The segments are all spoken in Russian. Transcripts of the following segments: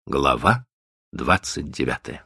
Глава 29.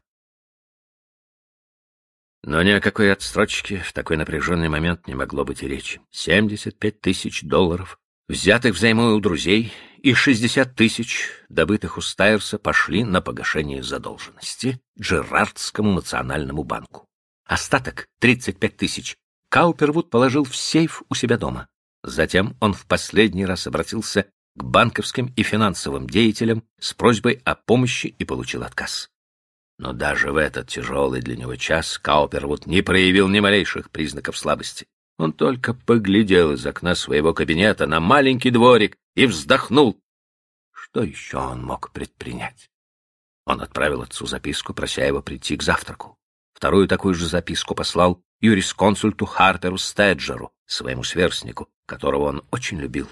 Но ни о какой отсрочке в такой напряженный момент не могло быть и речи. 75 тысяч долларов, взятых взаймы у друзей, и 60 тысяч, добытых у Стайерса, пошли на погашение задолженности Джерардскому национальному банку. Остаток, 35 тысяч, Каупервуд положил в сейф у себя дома. Затем он в последний раз обратился к банковским и финансовым деятелям с просьбой о помощи и получил отказ. Но даже в этот тяжелый для него час Каупервуд не проявил ни малейших признаков слабости. Он только поглядел из окна своего кабинета на маленький дворик и вздохнул. Что еще он мог предпринять? Он отправил отцу записку, прося его прийти к завтраку. Вторую такую же записку послал юрисконсульту Харперу Стеджеру, своему сверстнику, которого он очень любил.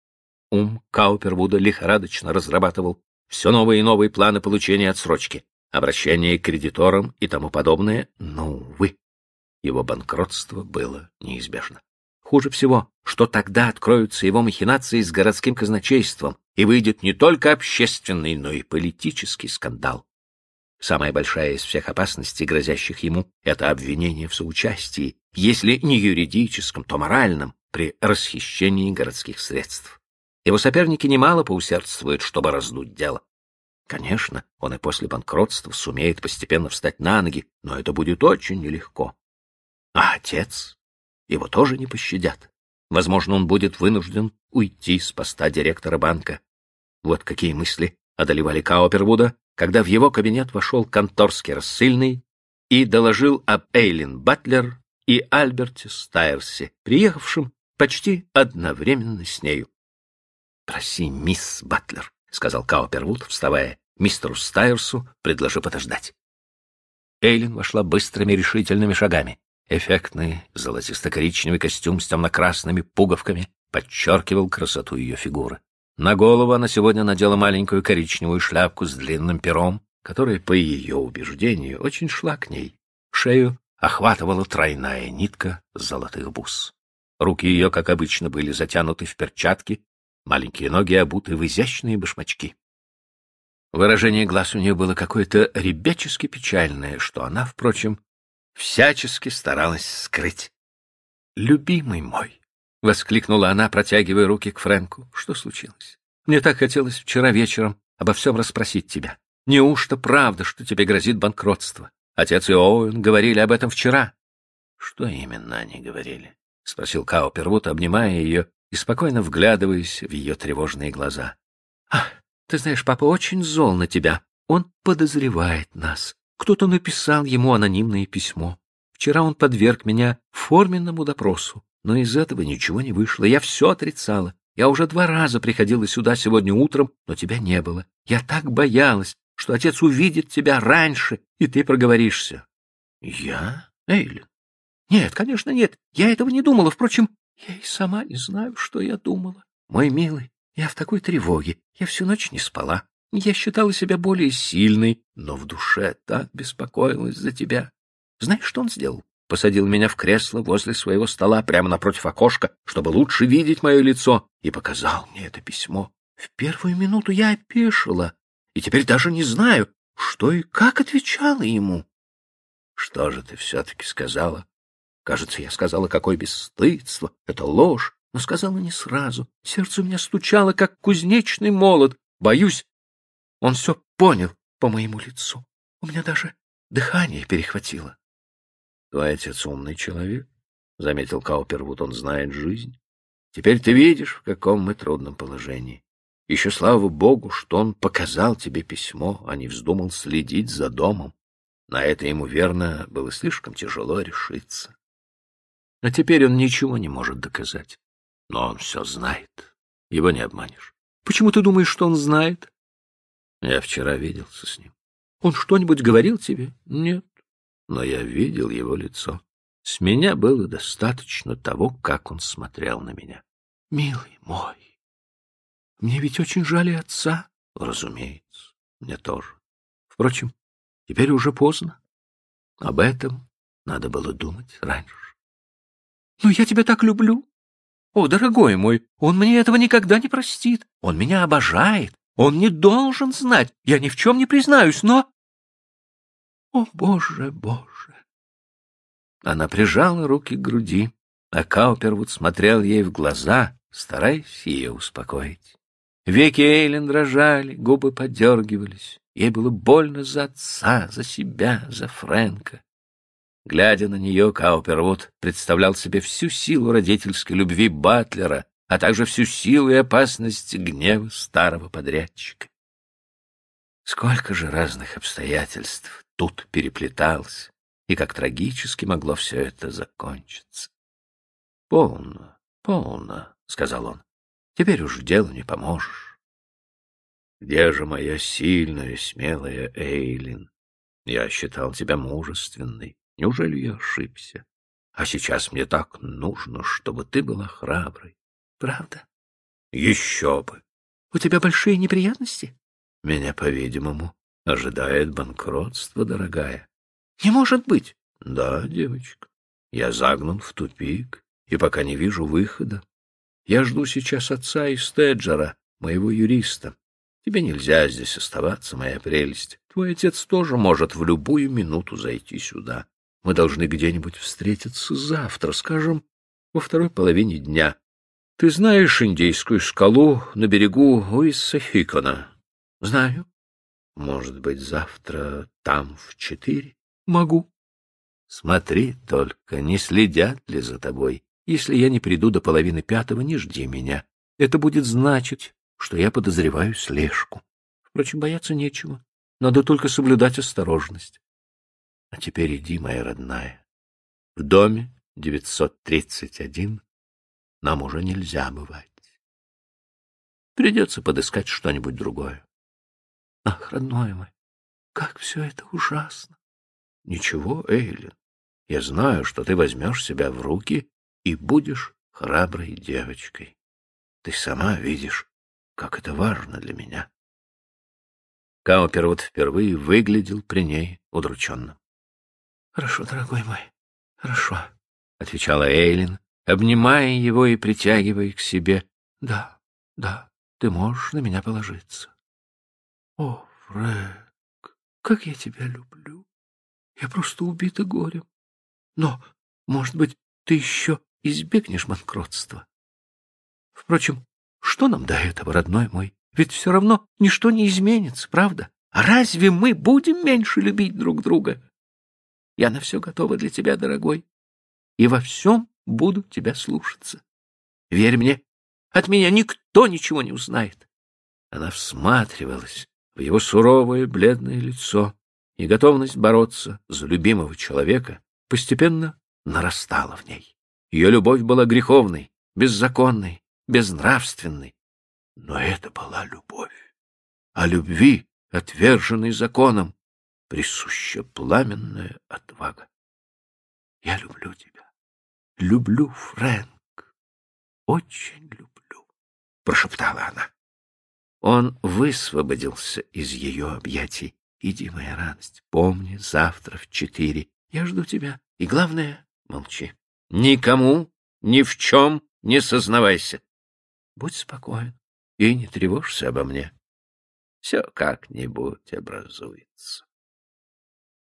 Ум Каупервуда лихорадочно разрабатывал все новые и новые планы получения отсрочки, обращение к кредиторам и тому подобное, но, увы, его банкротство было неизбежно. Хуже всего, что тогда откроются его махинации с городским казначейством, и выйдет не только общественный, но и политический скандал. Самая большая из всех опасностей, грозящих ему, это обвинение в соучастии, если не юридическом, то моральном, при расхищении городских средств. Его соперники немало поусердствуют, чтобы раздуть дело. Конечно, он и после банкротства сумеет постепенно встать на ноги, но это будет очень нелегко. А отец? Его тоже не пощадят. Возможно, он будет вынужден уйти с поста директора банка. Вот какие мысли одолевали Каупервуда, когда в его кабинет вошел конторский рассыльный и доложил об Эйлин Батлер и Альберте Стайерсе, приехавшем почти одновременно с нею. «Проси, мисс Батлер», — сказал Каупервуд, вставая, мистеру Стайерсу, предложив подождать. Эйлин вошла быстрыми решительными шагами. Эффектный золотисто-коричневый костюм с темно-красными пуговками подчеркивал красоту ее фигуры. На голову она сегодня надела маленькую коричневую шляпку с длинным пером, которая, по ее убеждению, очень шла к ней. Шею охватывала тройная нитка золотых бус. Руки ее, как обычно, были затянуты в перчатки, маленькие ноги обуты в изящные башмачки. Выражение глаз у нее было какое-то ребячески печальное, что она, впрочем, всячески старалась скрыть. «Любимый мой!» — воскликнула она, протягивая руки к Фрэнку. «Что случилось? Мне так хотелось вчера вечером обо всем расспросить тебя. Неужто правда, что тебе грозит банкротство? Отец и Оуэн говорили об этом вчера». «Что именно они говорили?» — спросил Каупервуд, обнимая ее и спокойно вглядываясь в ее тревожные глаза. «Ах, ты знаешь, папа очень зол на тебя. Он подозревает нас. Кто-то написал ему анонимное письмо. Вчера он подверг меня форменному допросу, но из этого ничего не вышло. Я все отрицала. Я уже 2 раза приходила сюда сегодня утром, но тебя не было. Я так боялась, что отец увидит тебя раньше, и ты проговоришься». «Я? Эйлин?» «Нет, конечно, нет. Я этого не думала. Впрочем, я и сама не знаю, что я думала. Мой милый, я в такой тревоге. Я всю ночь не спала. Я считала себя более сильной, но в душе так беспокоилась за тебя. Знаешь, что он сделал? Посадил меня в кресло возле своего стола, прямо напротив окошка, чтобы лучше видеть мое лицо, и показал мне это письмо. В первую минуту я опешила, и теперь даже не знаю, что и как отвечала ему». «Что же ты все-таки сказала?» «Кажется, я сказала, какое бесстыдство, это ложь, но сказала не сразу. Сердце у меня стучало, как кузнечный молот. Боюсь, он все понял по моему лицу. У меня даже дыхание перехватило». «Твой отец умный человек», — заметил Каупервуд, — «он знает жизнь. Теперь ты видишь, в каком мы трудном положении. Еще слава богу, что он показал тебе письмо, а не вздумал следить за домом. На это ему, верно, было слишком тяжело решиться. А теперь он ничего не может доказать. Но он все знает. Его не обманешь». «Почему ты думаешь, что он знает?» «Я вчера виделся с ним». «Он что-нибудь говорил тебе?» «Нет. Но я видел его лицо. С меня было достаточно того, как он смотрел на меня». «Милый мой, мне ведь очень жаль и отца». «Разумеется, мне тоже. Впрочем, теперь уже поздно. Об этом надо было думать раньше». «Но я тебя так люблю. О, дорогой мой, он мне этого никогда не простит. Он меня обожает. Он не должен знать. Я ни в чем не признаюсь, но... О, Боже, Боже! Она прижала руки к груди, а Каупервуд смотрел ей в глаза, стараясь ее успокоить. Веки Эйлин дрожали, губы подергивались. Ей было больно за отца, за себя, за Фрэнка. Глядя на нее, Каупервуд представлял себе всю силу родительской любви Батлера, а также всю силу и опасность гнева старого подрядчика. Сколько же разных обстоятельств тут переплеталось, и как трагически могло все это закончиться. — Полно, полно, — сказал он. — Теперь уж делу не поможешь. Где же моя сильная, смелая Эйлин? Я считал тебя мужественной. Неужели я ошибся? А сейчас мне так нужно, чтобы ты была храброй. Правда? Еще бы. У тебя большие неприятности? Меня, по-видимому, ожидает банкротство, дорогая. Не может быть. Да, девочка. Я загнан в тупик, и пока не вижу выхода. Я жду сейчас отца и Стеджера, моего юриста. Тебе нельзя здесь оставаться, моя прелесть. Твой отец тоже может в любую минуту зайти сюда. Мы должны где-нибудь встретиться завтра, скажем, во второй половине дня. Ты знаешь индейскую скалу на берегу Уиссахикона? Знаю. Может быть, завтра там в 4? Могу. Смотри только, не следят ли за тобой. Если я не приду до 4:30, не жди меня. Это будет значить, что я подозреваю слежку. Впрочем, бояться нечего. Надо только соблюдать осторожность. А теперь иди, моя родная. В доме 931 нам уже нельзя бывать. Придется подыскать что-нибудь другое. Ах, родной мой, как все это ужасно. Ничего, Эйлин, я знаю, что ты возьмешь себя в руки и будешь храброй девочкой. Ты сама видишь, как это важно для меня. Каупервуд впервые выглядел при ней удрученным. — Хорошо, дорогой мой, хорошо, — отвечала Эйлин, обнимая его и притягивая к себе. — Да, да, ты можешь на меня положиться. — О, Фрэнк, как я тебя люблю! Я просто убита горем. Но, может быть, ты еще избегнешь банкротства. Впрочем, что нам до этого, родной мой? Ведь все равно ничто не изменится, правда? А разве мы будем меньше любить друг друга? Я на все готова для тебя, дорогой, и во всем буду тебя слушаться. Верь мне, от меня никто ничего не узнает. Она всматривалась в его суровое бледное лицо, и готовность бороться за любимого человека постепенно нарастала в ней. Ее любовь была греховной, беззаконной, безнравственной. Но это была любовь. А любви, отверженной законом, присуща пламенная отвага. Я люблю тебя. Люблю, Фрэнк. Очень люблю, — прошептала она. Он высвободился из ее объятий. Иди, моя радость, помни, завтра в 4. Я жду тебя. И главное, молчи. Никому, ни в чем не сознавайся. Будь спокоен и не тревожься обо мне. Все как-нибудь образуется.